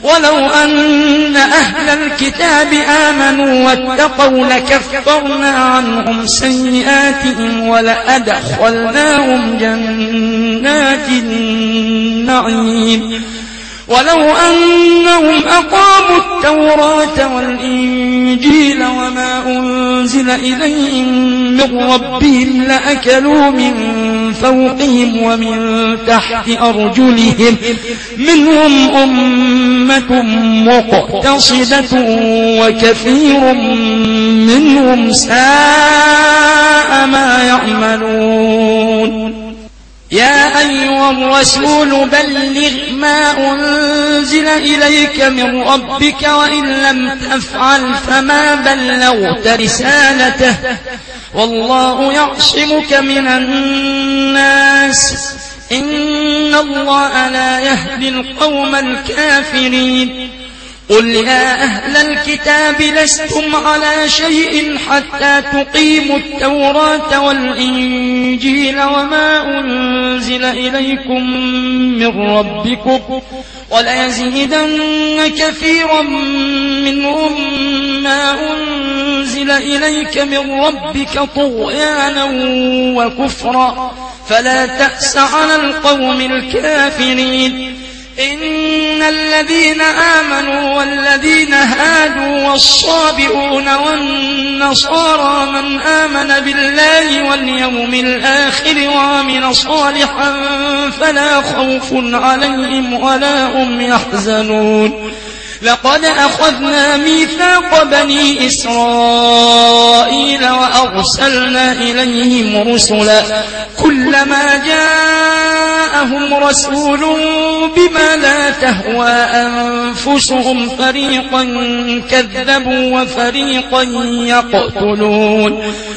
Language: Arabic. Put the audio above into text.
ولو أن أهل الكتاب آمنوا واتقوا لكفرنا عنهم سيئاتهم ولأدخلناهم جنات النعيم ولو أنهم أقاموا التوراة والإنجيل وما أنزل إليهم من ربهم لأكلوا من فوقهم ومن تحت أرجلهم منهم أمة مقتصدة وكثير منهم ساء ما يعملون يا أيها الرسول بلغ ما أنزل إليك من ربك وإن لم تفعل فما بلغت رسالته والله يعصمك من الناس إن الله لا يهدي القوم الكافرين قل يا أهل الكتاب لستم على شيء حتى تقيموا التوراة والإنجيل وما أنزل إليكم من ربكم وليزيدن كثيرا منهم ما أنزل إليك من ربك طغيانا وكفرا فلا تأس على القوم الكافرين إن الذين آمنوا والذين هادوا والصابئون والنصارى من آمن بالله واليوم الآخر وعمل صالحا فلا خوف عليهم ولا هم يحزنون لقد أخذنا ميثاق بني إسرائيل وأرسلنا إليهم رسلا كلما جاءهم رسول بما لا تهوى أنفسهم فريقا كذبوا وفريقا يقتلون